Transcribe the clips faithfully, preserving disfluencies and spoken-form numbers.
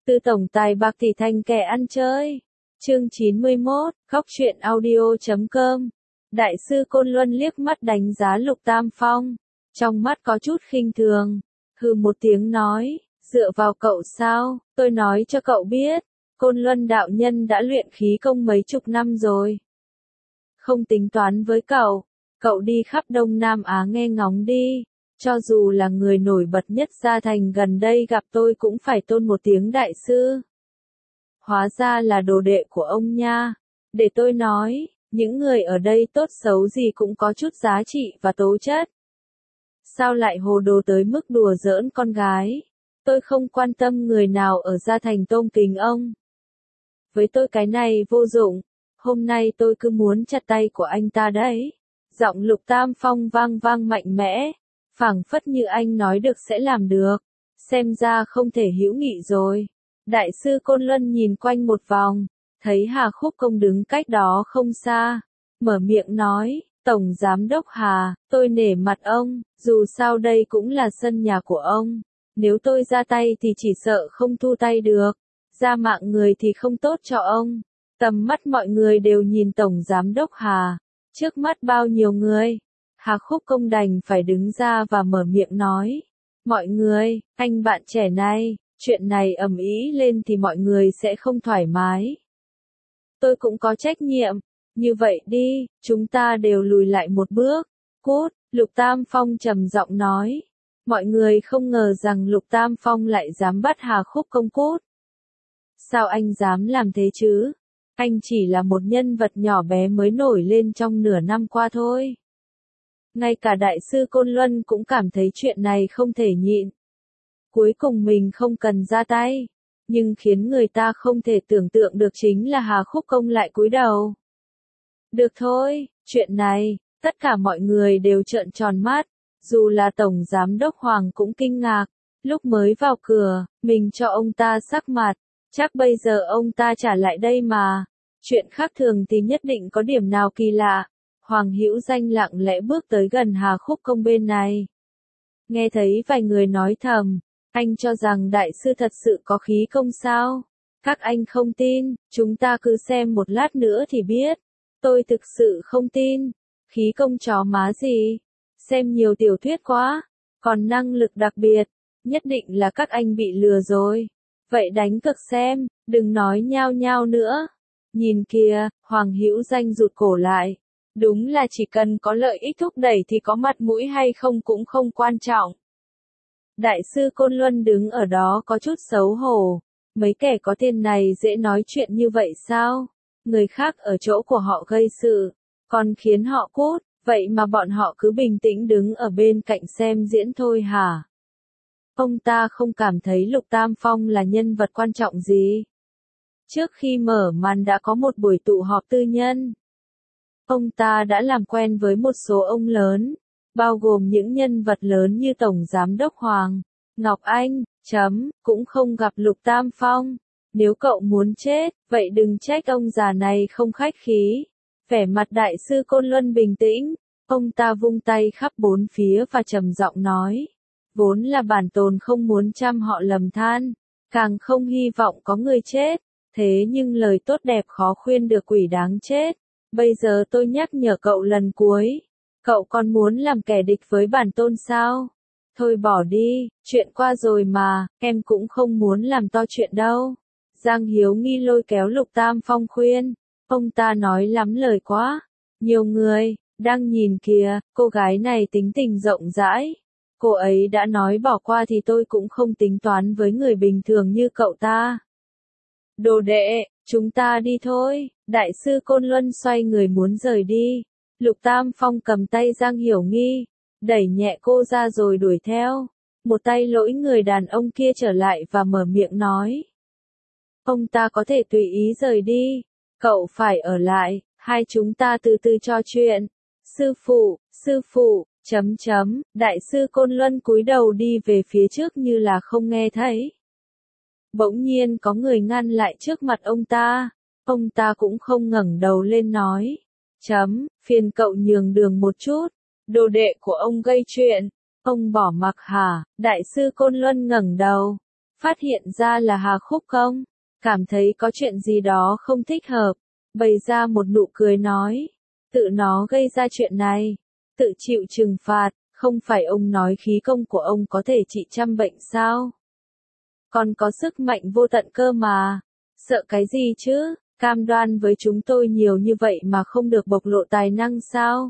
Từ tổng tài bạc tỷ thành kẻ ăn chơi. Chương chín mươi mốt, khóc chuyện audio chấm com. Đại sư Côn Luân liếc mắt đánh giá Lục Tam Phong, trong mắt có chút khinh thường, hừ một tiếng nói, dựa vào cậu sao, tôi nói cho cậu biết, Côn Luân đạo nhân đã luyện khí công mấy chục năm rồi. Không tính toán với cậu, cậu đi khắp Đông Nam Á nghe ngóng đi, cho dù là người nổi bật nhất gia thành gần đây gặp tôi cũng phải tôn một tiếng đại sư. Hóa ra là đồ đệ của ông nha, để tôi nói, những người ở đây tốt xấu gì cũng có chút giá trị và tố chất. Sao lại hồ đồ tới mức đùa giỡn con gái? Tôi không quan tâm người nào ở gia thành tôn kính ông. Với tôi cái này vô dụng, hôm nay tôi cứ muốn chặt tay của anh ta đấy. Giọng Lục Tam Phong vang vang mạnh mẽ, phảng phất như anh nói được sẽ làm được, xem ra không thể hữu nghị rồi. Đại sư Côn Luân nhìn quanh một vòng, thấy Hà Khúc Công đứng cách đó không xa, mở miệng nói, Tổng Giám đốc Hà, tôi nể mặt ông, dù sao đây cũng là sân nhà của ông, nếu tôi ra tay thì chỉ sợ không thu tay được, ra mạng người thì không tốt cho ông. Tầm mắt mọi người đều nhìn Tổng Giám đốc Hà, trước mắt bao nhiêu người, Hà Khúc Công đành phải đứng ra và mở miệng nói, mọi người, anh bạn trẻ này, chuyện này ầm ĩ lên thì mọi người sẽ không thoải mái. Tôi cũng có trách nhiệm, như vậy đi, chúng ta đều lùi lại một bước. Cút, Lục Tam Phong trầm giọng nói. Mọi người không ngờ rằng Lục Tam Phong lại dám bắt Hà Khúc Công cút. Sao anh dám làm thế chứ? Anh chỉ là một nhân vật nhỏ bé mới nổi lên trong nửa năm qua thôi. Ngay cả đại sư Côn Luân cũng cảm thấy chuyện này không thể nhịn. Cuối cùng mình không cần ra tay, nhưng khiến người ta không thể tưởng tượng được chính là Hà Khúc Công lại cúi đầu. Được thôi, chuyện này, tất cả mọi người đều trợn tròn mắt, dù là Tổng Giám đốc Hoàng cũng kinh ngạc, lúc mới vào cửa, mình cho ông ta sắc mặt, chắc bây giờ ông ta trả lại đây mà, chuyện khác thường thì nhất định có điểm nào kỳ lạ. Hoàng Hữu Danh lặng lẽ bước tới gần Hà Khúc Công bên này. Nghe thấy vài người nói thầm, anh cho rằng đại sư thật sự có khí công sao? Các anh không tin, chúng ta cứ xem một lát nữa thì biết. Tôi thực sự không tin. Khí công chó má gì? Xem nhiều tiểu thuyết quá. Còn năng lực đặc biệt, nhất định là các anh bị lừa rồi. Vậy đánh cược xem, đừng nói nhao nhao nữa. Nhìn kìa, Hoàng Hữu Danh rụt cổ lại. Đúng là chỉ cần có lợi ích thúc đẩy thì có mặt mũi hay không cũng không quan trọng. Đại sư Côn Luân đứng ở đó có chút xấu hổ. Mấy kẻ có tiền này dễ nói chuyện như vậy sao? Người khác ở chỗ của họ gây sự, còn khiến họ cút, vậy mà bọn họ cứ bình tĩnh đứng ở bên cạnh xem diễn thôi hả? Ông ta không cảm thấy Lục Tam Phong là nhân vật quan trọng gì. Trước khi mở màn đã có một buổi tụ họp tư nhân. Ông ta đã làm quen với một số ông lớn, bao gồm những nhân vật lớn như Tổng Giám đốc Hoàng, Ngọc Anh, chấm, cũng không gặp Lục Tam Phong. Nếu cậu muốn chết, vậy đừng trách ông già này không khách khí. Vẻ mặt đại sư Côn Luân bình tĩnh, ông ta vung tay khắp bốn phía và trầm giọng nói. Vốn là bản tồn không muốn trăm họ lầm than, càng không hy vọng có người chết, thế nhưng lời tốt đẹp khó khuyên được quỷ đáng chết. Bây giờ tôi nhắc nhở cậu lần cuối, cậu còn muốn làm kẻ địch với bản tôn sao? Thôi bỏ đi, chuyện qua rồi mà, em cũng không muốn làm to chuyện đâu. Giang Hiếu Nghi lôi kéo Lục Tam Phong khuyên, ông ta nói lắm lời quá. Nhiều người, đang nhìn kìa, cô gái này tính tình rộng rãi. Cô ấy đã nói bỏ qua thì tôi cũng không tính toán với người bình thường như cậu ta. Đồ đệ, chúng ta đi thôi. Đại sư Côn Luân xoay người muốn rời đi. Lục Tam Phong cầm tay Giang Hiểu Nghi, đẩy nhẹ cô ra rồi đuổi theo. Một tay lỗi người đàn ông kia trở lại và mở miệng nói. Ông ta có thể tùy ý rời đi, cậu phải ở lại, hai chúng ta từ từ trò chuyện. Sư phụ, sư phụ, chấm chấm, đại sư Côn Luân cúi đầu đi về phía trước như là không nghe thấy. Bỗng nhiên có người ngăn lại trước mặt ông ta, ông ta cũng không ngẩng đầu lên nói. Chấm, phiền cậu nhường đường một chút, đồ đệ của ông gây chuyện, ông bỏ mặc hả? Đại sư Côn Luân ngẩng đầu, phát hiện ra là Hà Khúc Công, cảm thấy có chuyện gì đó không thích hợp, bày ra một nụ cười nói, tự nó gây ra chuyện này, tự chịu trừng phạt, không phải ông nói khí công của ông có thể trị trăm bệnh sao? Còn có sức mạnh vô tận cơ mà, sợ cái gì chứ, cam đoan với chúng tôi nhiều như vậy mà không được bộc lộ tài năng sao?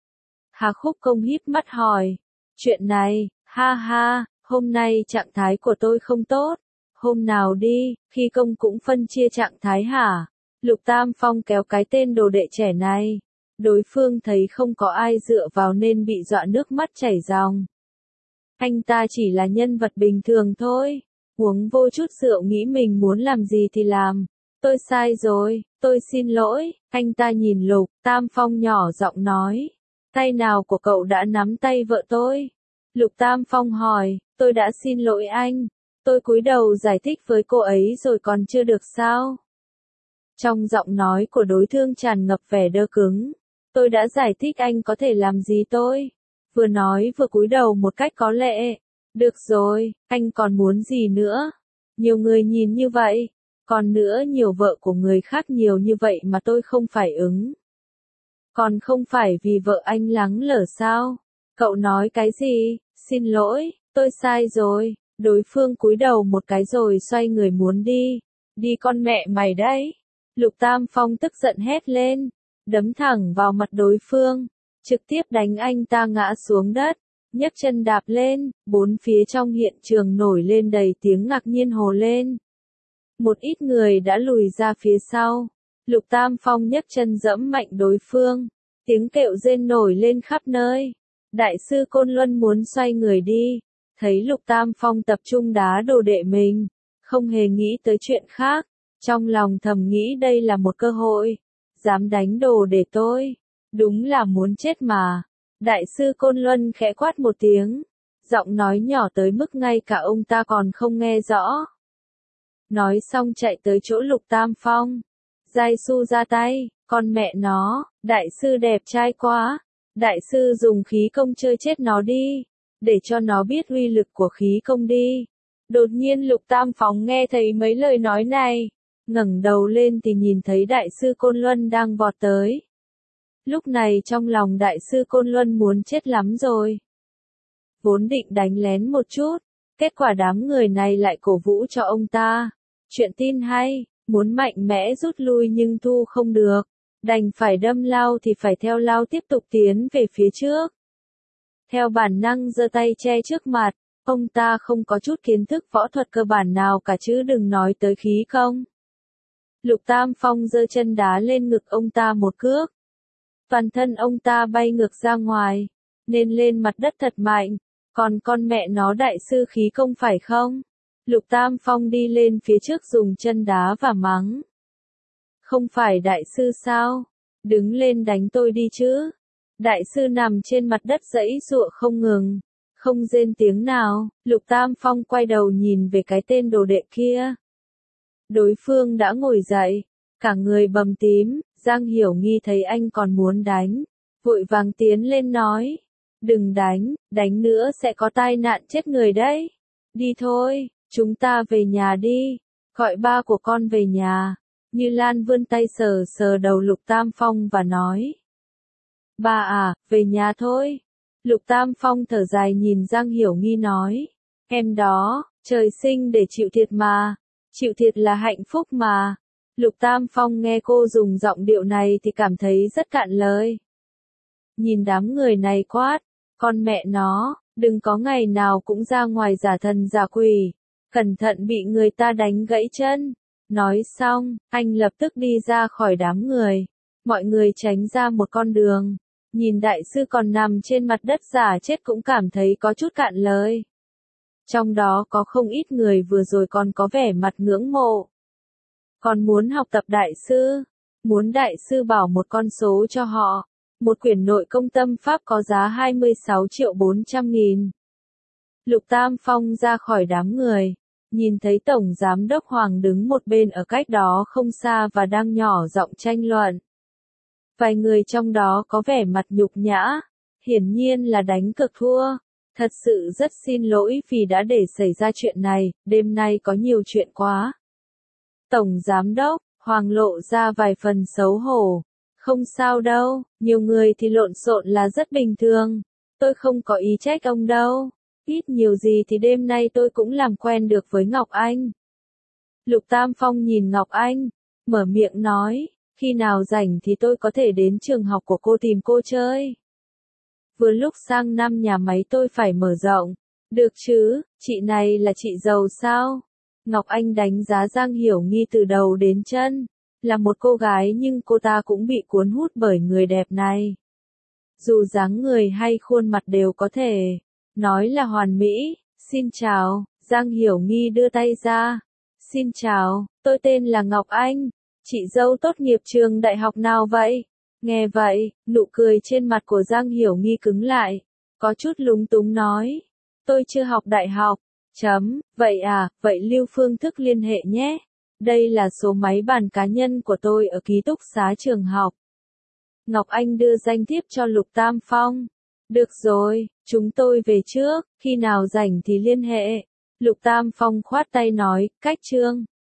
Hà Khúc Công híp mắt hỏi, chuyện này, ha ha, hôm nay trạng thái của tôi không tốt, hôm nào đi, khi công cũng phân chia trạng thái hả? Lục Tam Phong kéo cái tên đồ đệ trẻ này, đối phương thấy không có ai dựa vào nên bị dọa nước mắt chảy ròng. Anh ta chỉ là nhân vật bình thường thôi, uống vô chút rượu nghĩ mình muốn làm gì thì làm. Tôi sai rồi, tôi xin lỗi, anh ta nhìn Lục Tam Phong nhỏ giọng nói. Tay nào của cậu đã nắm tay vợ tôi? Lục Tam Phong hỏi, tôi đã xin lỗi anh. Tôi cúi đầu giải thích với cô ấy rồi còn chưa được sao? Trong giọng nói của đối phương tràn ngập vẻ đơ cứng. Tôi đã giải thích anh có thể làm gì tôi? Vừa nói vừa cúi đầu một cách có lệ. Được rồi, anh còn muốn gì nữa? Nhiều người nhìn như vậy. Còn nữa nhiều vợ của người khác nhiều như vậy mà tôi không phải ứng. Còn không phải vì vợ anh lắng lở sao? Cậu nói cái gì? Xin lỗi, tôi sai rồi. Đối phương cúi đầu một cái rồi xoay người muốn đi. Đi con mẹ mày đấy. Lục Tam Phong tức giận hét lên. Đấm thẳng vào mặt đối phương. Trực tiếp đánh anh ta ngã xuống đất. Nhấc chân đạp lên. Bốn phía trong hiện trường nổi lên đầy tiếng ngạc nhiên hồ lên. Một ít người đã lùi ra phía sau. Lục Tam Phong nhấc chân dẫm mạnh đối phương. Tiếng kêu rên nổi lên khắp nơi. Đại sư Côn Luân muốn xoay người đi. Thấy Lục Tam Phong tập trung đá đồ đệ mình. Không hề nghĩ tới chuyện khác. Trong lòng thầm nghĩ đây là một cơ hội. Dám đánh đồ để tôi. Đúng là muốn chết mà. Đại sư Côn Luân khẽ quát một tiếng. Giọng nói nhỏ tới mức ngay cả ông ta còn không nghe rõ. Nói xong chạy tới chỗ Lục Tam Phong. Giai Su ra tay, con mẹ nó, đại sư đẹp trai quá. Đại sư dùng khí công chơi chết nó đi. Để cho nó biết uy lực của khí công đi. Đột nhiên Lục Tam Phong nghe thấy mấy lời nói này. Ngẩng đầu lên thì nhìn thấy đại sư Côn Luân đang vọt tới. Lúc này trong lòng đại sư Côn Luân muốn chết lắm rồi. Vốn định đánh lén một chút. Kết quả đám người này lại cổ vũ cho ông ta. Chuyện tin hay, muốn mạnh mẽ rút lui nhưng thu không được. Đành phải đâm lao thì phải theo lao tiếp tục tiến về phía trước. Theo bản năng giơ tay che trước mặt, ông ta không có chút kiến thức võ thuật cơ bản nào cả chứ đừng nói tới khí công. Lục Tam Phong giơ chân đá lên ngực ông ta một cước. Toàn thân ông ta bay ngược ra ngoài, nên lên mặt đất thật mạnh. Còn con mẹ nó đại sư khí công phải không? Lục Tam Phong đi lên phía trước dùng chân đá và mắng. Không phải đại sư sao? Đứng lên đánh tôi đi chứ. Đại sư nằm trên mặt đất giãy giụa không ngừng. Không rên tiếng nào, Lục Tam Phong quay đầu nhìn về cái tên đồ đệ kia. Đối phương đã ngồi dậy, cả người bầm tím, Giang Hiểu Nghi thấy anh còn muốn đánh. Vội vàng tiến lên nói. Đừng đánh, đánh nữa sẽ có tai nạn chết người đấy. Đi thôi. Chúng ta về nhà đi, gọi ba của con về nhà. Như Lan vươn tay sờ sờ đầu Lục Tam Phong và nói. Ba à, về nhà thôi. Lục Tam Phong thở dài nhìn Giang Hiểu Nghi nói. Em đó, trời sinh để chịu thiệt mà. Chịu thiệt là hạnh phúc mà. Lục Tam Phong nghe cô dùng giọng điệu này thì cảm thấy rất cạn lời. Nhìn đám người này quát, con mẹ nó, đừng có ngày nào cũng ra ngoài giả thần giả quỷ. Cẩn thận bị người ta đánh gãy chân. Nói xong, anh lập tức đi ra khỏi đám người. Mọi người tránh ra một con đường. Nhìn đại sư còn nằm trên mặt đất giả chết cũng cảm thấy có chút cạn lời. Trong đó có không ít người vừa rồi còn có vẻ mặt ngưỡng mộ. Còn muốn học tập đại sư. Muốn đại sư bảo một con số cho họ. Một quyển nội công tâm pháp có giá hai mươi sáu triệu bốn trăm nghìn. Lục Tam Phong ra khỏi đám người. Nhìn thấy Tổng Giám đốc Hoàng đứng một bên ở cách đó không xa và đang nhỏ giọng tranh luận. Vài người trong đó có vẻ mặt nhục nhã. Hiển nhiên là đánh cược thua. Thật sự rất xin lỗi vì đã để xảy ra chuyện này, đêm nay có nhiều chuyện quá. Tổng Giám Đốc, Hoàng lộ ra vài phần xấu hổ. Không sao đâu, nhiều người thì lộn xộn là rất bình thường. Tôi không có ý trách ông đâu. Ít nhiều gì thì đêm nay tôi cũng làm quen được với Ngọc Anh. Lục Tam Phong nhìn Ngọc Anh, mở miệng nói, khi nào rảnh thì tôi có thể đến trường học của cô tìm cô chơi. Vừa lúc sang năm nhà máy tôi phải mở rộng. Được chứ, chị này là chị giàu sao? Ngọc Anh đánh giá Giang Hiểu Nghi từ đầu đến chân. Là một cô gái nhưng cô ta cũng bị cuốn hút bởi người đẹp này. Dù dáng người hay khuôn mặt đều có thể nói là hoàn mỹ. Xin chào, Giang Hiểu Nghi đưa tay ra. Xin chào, tôi tên là Ngọc Anh. Chị dâu tốt nghiệp trường đại học nào vậy? Nghe vậy, nụ cười trên mặt của Giang Hiểu Nghi cứng lại. Có chút lúng túng nói. Tôi chưa học đại học. Chấm, vậy à, vậy lưu phương thức liên hệ nhé. Đây là số máy bàn cá nhân của tôi ở ký túc xá trường học. Ngọc Anh đưa danh thiếp cho Lục Tam Phong. Được rồi, chúng tôi về trước, khi nào rảnh thì liên hệ. Lục Tam Phong khoát tay nói, cách trương.